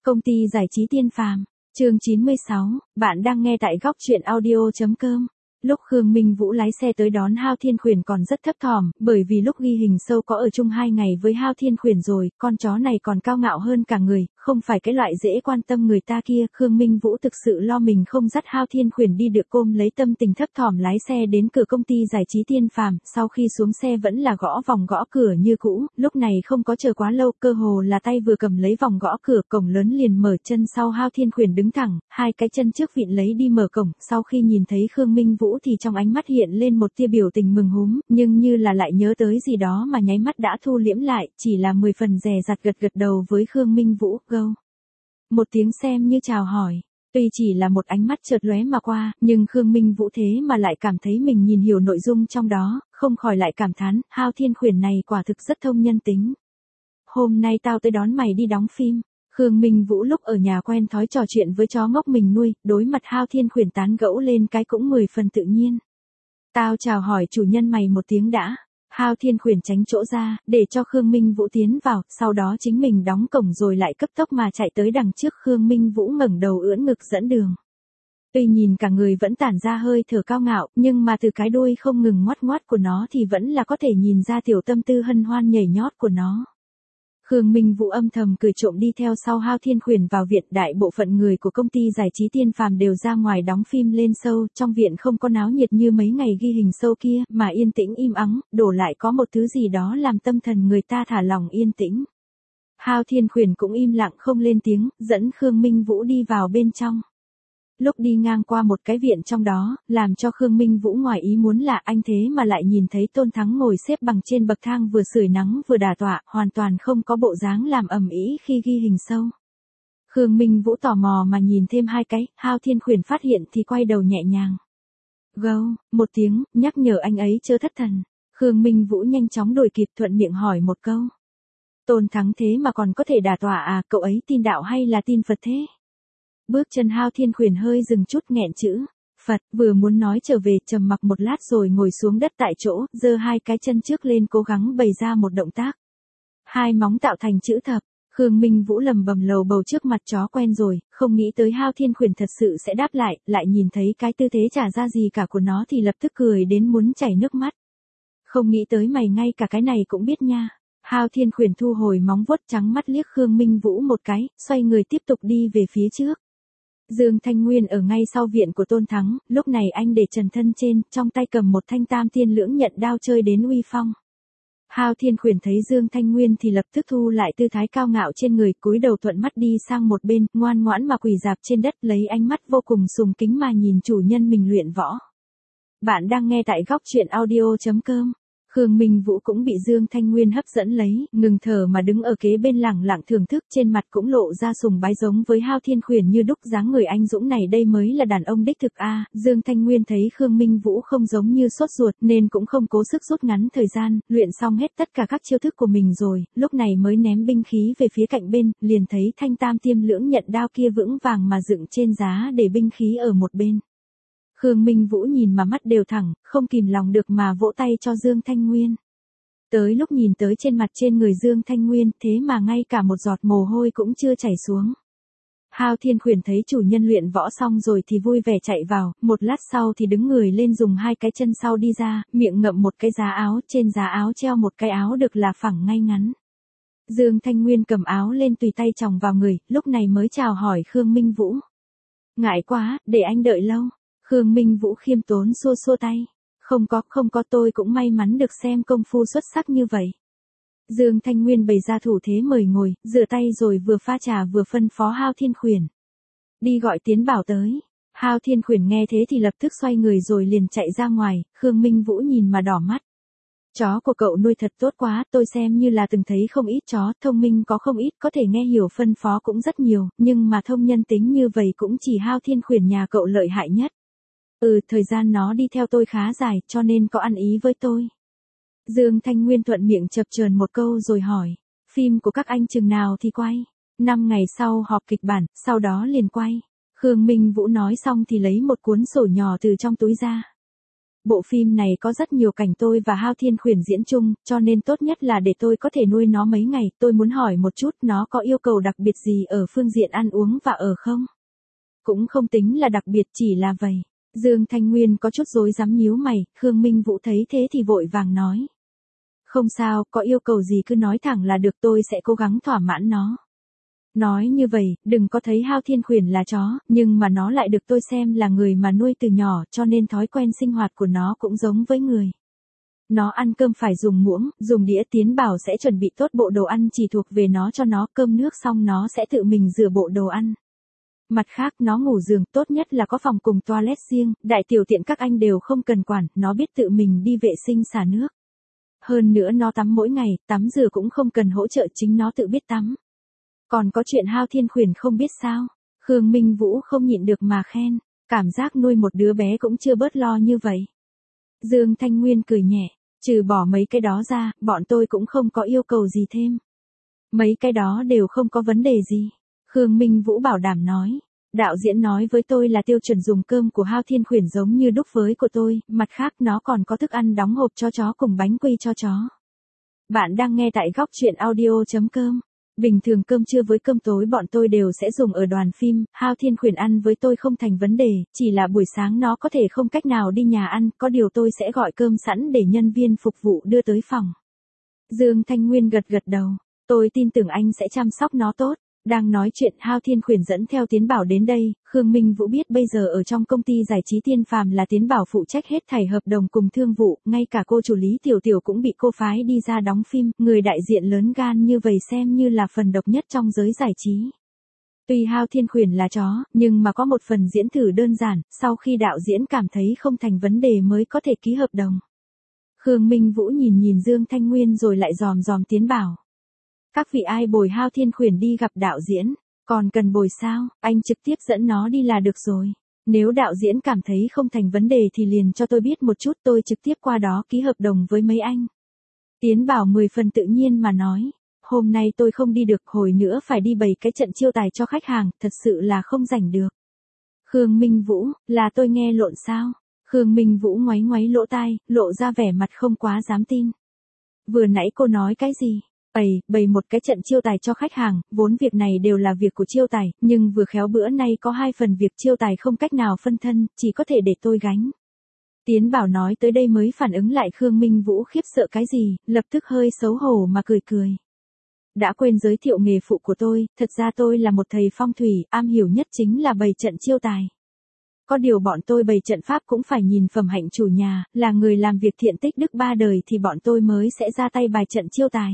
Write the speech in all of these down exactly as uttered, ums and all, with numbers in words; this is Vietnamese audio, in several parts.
Công ty giải trí Tiên Phàm, chương chín mươi sáu, bạn đang nghe tại góc truyện audio.com. Lúc Khương Minh Vũ lái xe tới đón Hao Thiên Khuyển còn rất thấp thỏm, bởi vì lúc ghi hình sâu có ở chung hai ngày với Hao Thiên Khuyển rồi, con chó này còn cao ngạo hơn cả người, không phải cái loại dễ quan tâm người ta kia. Khương Minh Vũ thực sự lo mình không dắt Hao Thiên Khuyển đi được, ôm lấy tâm tình thấp thỏm lái xe đến cửa công ty giải trí Tiên Phàm. Sau khi xuống xe vẫn là gõ vòng gõ cửa như cũ, lúc này không có chờ quá lâu, cơ hồ là tay vừa cầm lấy vòng gõ cửa, cổng lớn liền mở. Chân sau Hao Thiên Khuyển đứng thẳng, hai cái chân trước vịn lấy đi mở cổng. Sau khi nhìn thấy Khương Minh Vũ thì trong ánh mắt hiện lên một tia biểu tình mừng húm, nhưng như là lại nhớ tới gì đó mà nháy mắt đã thu liễm lại, chỉ là mười phần dè dặt gật gật đầu với Khương Minh Vũ, gâu. Một tiếng xem như chào hỏi. Tuy chỉ là một ánh mắt chợt lóe mà qua, nhưng Khương Minh Vũ thế mà lại cảm thấy mình nhìn hiểu nội dung trong đó, không khỏi lại cảm thán, Hao Thiên Khuyển này quả thực rất thông nhân tính. Hôm nay tao tới đón mày đi đóng phim. Khương Minh Vũ lúc ở nhà quen thói trò chuyện với chó ngốc mình nuôi, đối mặt Hao Thiên Khuyển tán gẫu lên cái cũng mười phần tự nhiên. Tao chào hỏi chủ nhân mày một tiếng đã. Hao Thiên Khuyển tránh chỗ ra, để cho Khương Minh Vũ tiến vào, sau đó chính mình đóng cổng rồi lại cấp tốc mà chạy tới đằng trước. Khương Minh Vũ ngẩng đầu ưỡn ngực dẫn đường. Tuy nhìn cả người vẫn tản ra hơi thở cao ngạo, nhưng mà từ cái đuôi không ngừng ngoắt ngoắt của nó thì vẫn là có thể nhìn ra tiểu tâm tư hân hoan nhảy nhót của nó. Khương Minh Vũ âm thầm cười trộm đi theo sau Hao Thiên Khuyển vào viện. Đại bộ phận người của công ty giải trí Tiên Phàm đều ra ngoài đóng phim lên show, trong viện không có náo nhiệt như mấy ngày ghi hình show kia, mà yên tĩnh im ắng, đổ lại có một thứ gì đó làm tâm thần người ta thả lỏng yên tĩnh. Hao Thiên Khuyển cũng im lặng không lên tiếng, dẫn Khương Minh Vũ đi vào bên trong. Lúc đi ngang qua một cái viện trong đó, làm cho Khương Minh Vũ ngoài ý muốn là anh thế mà lại nhìn thấy Tôn Thắng ngồi xếp bằng trên bậc thang vừa sưởi nắng vừa đả tọa, hoàn toàn không có bộ dáng làm ầm ĩ khi ghi hình sâu. Khương Minh Vũ tò mò mà nhìn thêm hai cái, Hao Thiên Khuyển phát hiện thì quay đầu nhẹ nhàng. Gâu, một tiếng, nhắc nhở anh ấy chớ thất thần. Khương Minh Vũ nhanh chóng đuổi kịp, thuận miệng hỏi một câu. Tôn Thắng thế mà còn có thể đả tọa à, cậu ấy tin đạo hay là tin Phật thế? Bước chân Hao Thiên Khuyển hơi dừng chút, nghẹn chữ Phật, vừa muốn nói trở về, trầm mặc một lát rồi ngồi xuống đất tại chỗ, giơ hai cái chân trước lên cố gắng bày ra một động tác. Hai móng tạo thành chữ thập. Khương Minh Vũ lầm bầm lầu bầu trước mặt chó quen rồi, không nghĩ tới Hao Thiên Khuyển thật sự sẽ đáp lại, lại nhìn thấy cái tư thế chả ra gì cả của nó thì lập tức cười đến muốn chảy nước mắt. Không nghĩ tới mày ngay cả cái này cũng biết nha. Hao Thiên Khuyển thu hồi móng vuốt trắng mắt liếc Khương Minh Vũ một cái, xoay người tiếp tục đi về phía trước. Dương Thanh Nguyên ở ngay sau viện của Tôn Thắng, lúc này anh để trần thân trên, trong tay cầm một thanh tam tiên lưỡng nhận đao chơi đến uy phong. Hao Thiên Khuyển thấy Dương Thanh Nguyên thì lập tức thu lại tư thái cao ngạo trên người, cúi đầu thuận mắt đi sang một bên, ngoan ngoãn mà quỳ rạp trên đất, lấy ánh mắt vô cùng sùng kính mà nhìn chủ nhân mình luyện võ. Bạn đang nghe tại góc truyện audio.com. Khương Minh Vũ cũng bị Dương Thanh Nguyên hấp dẫn lấy, ngừng thở mà đứng ở kế bên lẳng lặng thưởng thức, trên mặt cũng lộ ra sùng bái giống với Hao Thiên Khuyển như đúc, dáng người anh dũng này đây mới là đàn ông đích thực a. À, Dương Thanh Nguyên thấy Khương Minh Vũ không giống như sốt ruột nên cũng không cố sức rút ngắn thời gian, luyện xong hết tất cả các chiêu thức của mình rồi, lúc này mới ném binh khí về phía cạnh bên, liền thấy thanh tam tiêm lưỡng nhận đao kia vững vàng mà dựng trên giá để binh khí ở một bên. Khương Minh Vũ nhìn mà mắt đều thẳng, không kìm lòng được mà vỗ tay cho Dương Thanh Nguyên. Tới lúc nhìn tới trên mặt trên người Dương Thanh Nguyên, thế mà ngay cả một giọt mồ hôi cũng chưa chảy xuống. Hao Thiên Khuyển thấy chủ nhân luyện võ xong rồi thì vui vẻ chạy vào, một lát sau thì đứng người lên dùng hai cái chân sau đi ra, miệng ngậm một cái giá áo, trên giá áo treo một cái áo được là phẳng ngay ngắn. Dương Thanh Nguyên cầm áo lên tùy tay chồng vào người, lúc này mới chào hỏi Khương Minh Vũ. Ngại quá, để anh đợi lâu. Khương Minh Vũ khiêm tốn xua xua tay. Không có, không có, tôi cũng may mắn được xem công phu xuất sắc như vậy. Dương Thanh Nguyên bày ra thủ thế mời ngồi, rửa tay rồi vừa pha trà vừa phân phó Hao Thiên Khuyển. Đi gọi Tiến Bảo tới. Hao Thiên Khuyển nghe thế thì lập tức xoay người rồi liền chạy ra ngoài, Khương Minh Vũ nhìn mà đỏ mắt. Chó của cậu nuôi thật tốt quá, tôi xem như là từng thấy không ít chó, thông minh có không ít, có thể nghe hiểu phân phó cũng rất nhiều, nhưng mà thông nhân tính như vậy cũng chỉ Hao Thiên Khuyển nhà cậu lợi hại nhất. Ừ, thời gian nó đi theo tôi khá dài, cho nên có ăn ý với tôi. Dương Thanh Nguyên thuận miệng chập chờn một câu rồi hỏi, phim của các anh chừng nào thì quay? Năm ngày sau họp kịch bản, sau đó liền quay. Khương Minh Vũ nói xong thì lấy một cuốn sổ nhỏ từ trong túi ra. bộ phim này có rất nhiều cảnh tôi và Hao Thiên Khuyển diễn chung, cho nên tốt nhất là để tôi có thể nuôi nó mấy ngày, tôi muốn hỏi một chút nó có yêu cầu đặc biệt gì ở phương diện ăn uống và ở không? Cũng không tính là đặc biệt, chỉ là vậy. Dương Thanh Nguyên có chút rối rắm nhíu mày, Khương Minh Vũ thấy thế thì vội vàng nói. Không sao, có yêu cầu gì cứ nói thẳng là được, tôi sẽ cố gắng thỏa mãn nó. Nói như vậy, đừng có thấy Hao Thiên Khuyển là chó, nhưng mà nó lại được tôi xem là người mà nuôi từ nhỏ, cho nên thói quen sinh hoạt của nó cũng giống với người. Nó ăn cơm phải dùng muỗng, dùng đĩa, Tiến Bảo sẽ chuẩn bị tốt bộ đồ ăn chỉ thuộc về nó cho nó, cơm nước xong nó sẽ tự mình rửa bộ đồ ăn. Mặt khác, nó ngủ giường, tốt nhất là có phòng cùng toilet riêng, đại tiểu tiện các anh đều không cần quản, nó biết tự mình đi vệ sinh xả nước. Hơn nữa nó tắm mỗi ngày, tắm rửa cũng không cần hỗ trợ, chính nó tự biết tắm. Còn có chuyện Hao Thiên Khuyển không biết sao? Khương Minh Vũ không nhịn được mà khen, cảm giác nuôi một đứa bé cũng chưa bớt lo như vậy. Dương Thanh Nguyên cười nhẹ, trừ bỏ mấy cái đó ra, bọn tôi cũng không có yêu cầu gì thêm. Mấy cái đó đều không có vấn đề gì. Khương Minh Vũ bảo đảm nói, đạo diễn nói với tôi là tiêu chuẩn dùng cơm của Hao Thiên Khuyển giống như đúc với của tôi, mặt khác nó còn có thức ăn đóng hộp cho chó cùng bánh quy cho chó. Bạn đang nghe tại góc truyện audio.com. Bình thường cơm trưa với cơm tối bọn tôi đều sẽ dùng ở đoàn phim, Hao Thiên Khuyển ăn với tôi không thành vấn đề, chỉ là buổi sáng nó có thể không cách nào đi nhà ăn, có điều tôi sẽ gọi cơm sẵn để nhân viên phục vụ đưa tới phòng. Dương Thanh Nguyên gật gật đầu, tôi tin tưởng anh sẽ chăm sóc nó tốt. Đang nói chuyện, Hao Thiên Khuyển dẫn theo Tiến Bảo đến đây, Khương Minh Vũ biết bây giờ ở trong công ty giải trí Tiên Phàm là Tiến Bảo phụ trách hết thảy hợp đồng cùng thương vụ, ngay cả cô chủ Lý Tiểu Tiểu cũng bị cô phái đi ra đóng phim, người đại diện lớn gan như vậy xem như là phần độc nhất trong giới giải trí. Tuy Hao Thiên Khuyển là chó, nhưng mà có một phần diễn thử đơn giản, sau khi đạo diễn cảm thấy không thành vấn đề mới có thể ký hợp đồng. Khương Minh Vũ nhìn nhìn Dương Thanh Nguyên rồi lại dòm dòm Tiến Bảo. Các vị ai bồi Hao Thiên Khuyển đi gặp đạo diễn, còn cần bồi sao, anh trực tiếp dẫn nó đi là được rồi. Nếu đạo diễn cảm thấy không thành vấn đề thì liền cho tôi biết một chút, tôi trực tiếp qua đó ký hợp đồng với mấy anh. Tiến Bảo mười phần tự nhiên mà nói, hôm nay tôi không đi được, hồi nữa phải đi bày cái trận chiêu tài cho khách hàng, thật sự là không rảnh được. Khương Minh Vũ, là tôi nghe lộn sao? Khương Minh Vũ ngoáy ngoáy lỗ tai, lộ ra vẻ mặt không quá dám tin. Vừa nãy cô nói cái gì? Bày, bày một cái trận chiêu tài cho khách hàng, vốn việc này đều là việc của chiêu tài, nhưng vừa khéo bữa nay có hai phần việc chiêu tài không cách nào phân thân, chỉ có thể để tôi gánh. Tiến Bảo nói tới đây mới phản ứng lại Khương Minh Vũ khiếp sợ cái gì, lập tức hơi xấu hổ mà cười cười. Đã quên giới thiệu nghề phụ của tôi, thật ra tôi là một thầy phong thủy, am hiểu nhất chính là bày trận chiêu tài. Có điều bọn tôi bày trận pháp cũng phải nhìn phẩm hạnh chủ nhà, là người làm việc thiện tích đức ba đời thì bọn tôi mới sẽ ra tay bài trận chiêu tài.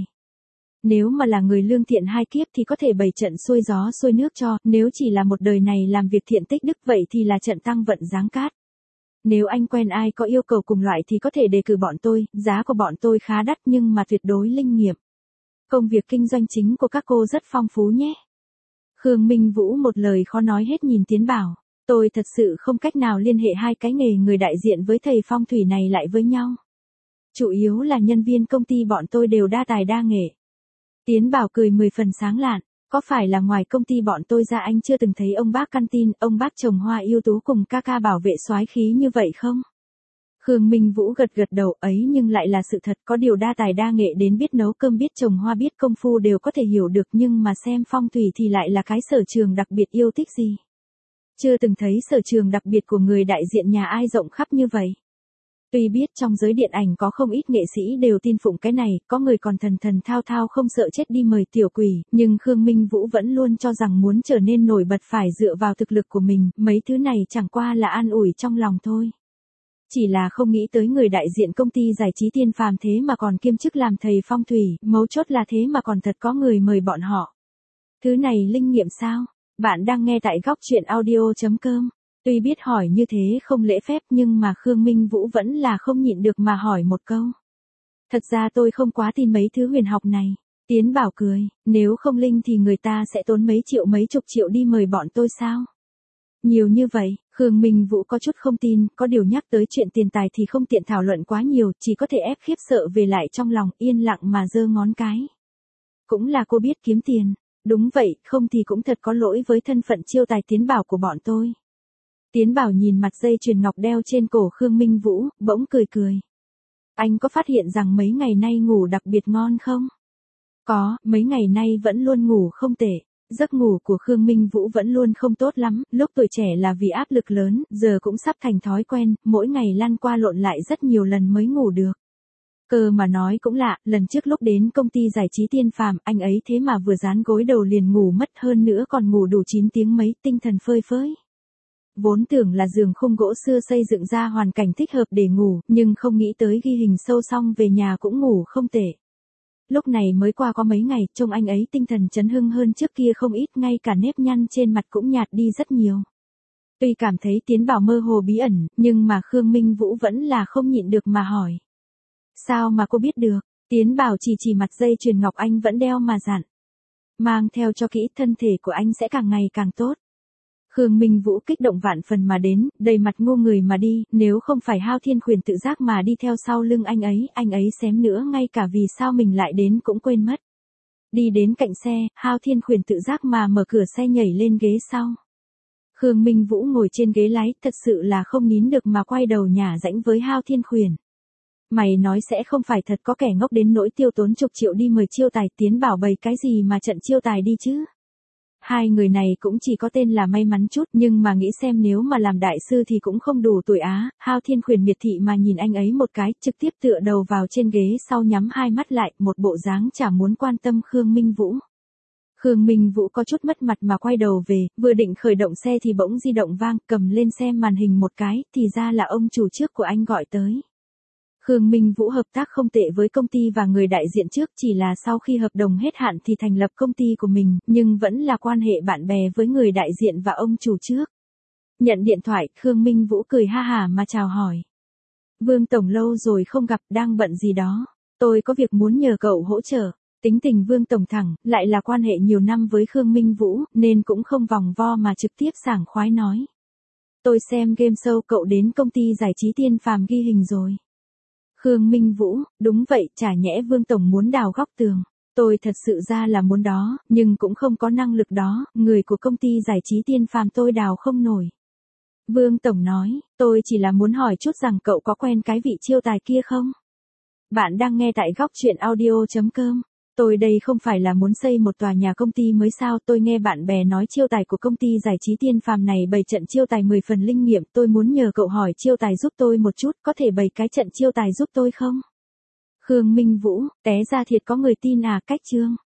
Nếu mà là người lương thiện hai kiếp thì có thể bày trận xuôi gió xuôi nước cho, nếu chỉ là một đời này làm việc thiện tích đức vậy thì là trận tăng vận giáng cát. Nếu anh quen ai có yêu cầu cùng loại thì có thể đề cử bọn tôi, giá của bọn tôi khá đắt nhưng mà tuyệt đối linh nghiệm. Công việc kinh doanh chính của các cô rất phong phú nhé. Khương Minh Vũ một lời khó nói hết nhìn Tiến Bảo, tôi thật sự không cách nào liên hệ hai cái nghề người đại diện với thầy phong thủy này lại với nhau. Chủ yếu là nhân viên công ty bọn tôi đều đa tài đa nghệ. Tiến Bảo cười mười phần sáng lạn, có phải là ngoài công ty bọn tôi ra anh chưa từng thấy ông bác căn tin, ông bác trồng hoa ưu tú cùng ca ca bảo vệ soái khí như vậy không? Khương Minh Vũ gật gật đầu, ấy nhưng lại là sự thật, có điều đa tài đa nghệ đến biết nấu cơm biết trồng hoa biết công phu đều có thể hiểu được, nhưng mà xem phong thủy thì lại là cái sở trường đặc biệt yêu thích gì. Chưa từng thấy sở trường đặc biệt của người đại diện nhà ai rộng khắp như vậy. Tuy biết trong giới điện ảnh có không ít nghệ sĩ đều tin phụng cái này, có người còn thần thần thao thao không sợ chết đi mời tiểu quỷ, nhưng Khương Minh Vũ vẫn luôn cho rằng muốn trở nên nổi bật phải dựa vào thực lực của mình, mấy thứ này chẳng qua là an ủi trong lòng thôi. Chỉ là không nghĩ tới người đại diện công ty giải trí Tiên Phàm thế mà còn kiêm chức làm thầy phong thủy, mấu chốt là thế mà còn thật có người mời bọn họ. Thứ này linh nghiệm sao? Bạn đang nghe tại góc truyện audio.com. Tuy biết hỏi như thế không lễ phép nhưng mà Khương Minh Vũ vẫn là không nhịn được mà hỏi một câu. Thật ra tôi không quá tin mấy thứ huyền học này. Tiến Bảo cười, nếu không linh thì người ta sẽ tốn mấy triệu mấy chục triệu đi mời bọn tôi sao? Nhiều như vậy, Khương Minh Vũ có chút không tin, có điều nhắc tới chuyện tiền tài thì không tiện thảo luận quá nhiều, chỉ có thể ép khiếp sợ về lại trong lòng, yên lặng mà giơ ngón cái. Cũng là cô biết kiếm tiền. Đúng vậy, không thì cũng thật có lỗi với thân phận chiêu tài Tiến Bảo của bọn tôi. Tiến Bảo nhìn mặt dây chuyền ngọc đeo trên cổ Khương Minh Vũ, bỗng cười cười. Anh có phát hiện rằng mấy ngày nay ngủ đặc biệt ngon không? Có, mấy ngày nay vẫn luôn ngủ không tệ. Giấc ngủ của Khương Minh Vũ vẫn luôn không tốt lắm, lúc tuổi trẻ là vì áp lực lớn, giờ cũng sắp thành thói quen, mỗi ngày lăn qua lộn lại rất nhiều lần mới ngủ được. Cơ mà nói cũng lạ, lần trước lúc đến công ty giải trí Tiên Phàm, anh ấy thế mà vừa dán gối đầu liền ngủ mất, hơn nữa còn ngủ đủ chín tiếng mấy, tinh thần phơi phới. Vốn tưởng là giường khung gỗ xưa xây dựng ra hoàn cảnh thích hợp để ngủ, nhưng không nghĩ tới ghi hình sâu xong về nhà cũng ngủ không tệ. Lúc này mới qua có mấy ngày, trông anh ấy tinh thần chấn hưng hơn trước kia không ít, ngay cả nếp nhăn trên mặt cũng nhạt đi rất nhiều. Tuy cảm thấy Tiến Bảo mơ hồ bí ẩn, nhưng mà Khương Minh Vũ vẫn là không nhịn được mà hỏi. Sao mà cô biết được? Tiến Bảo chỉ chỉ mặt dây chuyền ngọc anh vẫn đeo mà dặn. Mang theo cho kỹ, thân thể của anh sẽ càng ngày càng tốt. Khương Minh Vũ kích động vạn phần mà đến, đầy mặt ngu người mà đi, nếu không phải Hao Thiên Khuyển tự giác mà đi theo sau lưng anh ấy, anh ấy xém nữa ngay cả vì sao mình lại đến cũng quên mất. Đi đến cạnh xe, Hao Thiên Khuyển tự giác mà mở cửa xe nhảy lên ghế sau. Khương Minh Vũ ngồi trên ghế lái, thật sự là không nín được mà quay đầu nhả rãnh với Hao Thiên Khuyển. Mày nói sẽ không phải thật có kẻ ngốc đến nỗi tiêu tốn chục triệu đi mời chiêu tài, Tiến Bảo bày cái gì mà trận chiêu tài đi chứ? Hai người này cũng chỉ có tên là may mắn chút, nhưng mà nghĩ xem nếu mà làm đại sư thì cũng không đủ tuổi á. Hao Thiên Khuyển miệt thị mà nhìn anh ấy một cái, trực tiếp tựa đầu vào trên ghế sau nhắm hai mắt lại, một bộ dáng chả muốn quan tâm Khương Minh Vũ. Khương Minh Vũ có chút mất mặt mà quay đầu về, vừa định khởi động xe thì bỗng di động vang, cầm lên xem màn hình một cái, thì ra là ông chủ trước của anh gọi tới. Khương Minh Vũ hợp tác không tệ với công ty và người đại diện trước, chỉ là sau khi hợp đồng hết hạn thì thành lập công ty của mình, nhưng vẫn là quan hệ bạn bè với người đại diện và ông chủ trước. Nhận điện thoại, Khương Minh Vũ cười ha hả mà chào hỏi. Vương Tổng lâu rồi không gặp, đang bận gì đó? Tôi có việc muốn nhờ cậu hỗ trợ. Tính tình Vương Tổng thẳng, lại là quan hệ nhiều năm với Khương Minh Vũ, nên cũng không vòng vo mà trực tiếp sảng khoái nói. Tôi xem game show cậu đến công ty giải trí Tiên Phàm ghi hình rồi. Khương Minh Vũ, đúng vậy, chả nhẽ Vương Tổng muốn đào góc tường. Tôi thật sự ra là muốn đó, nhưng cũng không có năng lực đó, người của công ty giải trí Tiên Phàm tôi đào không nổi. Vương Tổng nói, tôi chỉ là muốn hỏi chút rằng cậu có quen cái vị chiêu tài kia không? Bạn đang nghe tại góc chuyện audio chấm com. Tôi đây không phải là muốn xây một tòa nhà công ty mới sao, tôi nghe bạn bè nói chiêu tài của công ty giải trí Tiên Phàm này bày trận chiêu tài mười phần linh nghiệm, tôi muốn nhờ cậu hỏi chiêu tài giúp tôi một chút, có thể bày cái trận chiêu tài giúp tôi không? Khương Minh Vũ, té ra thiệt có người tin à, cách chương.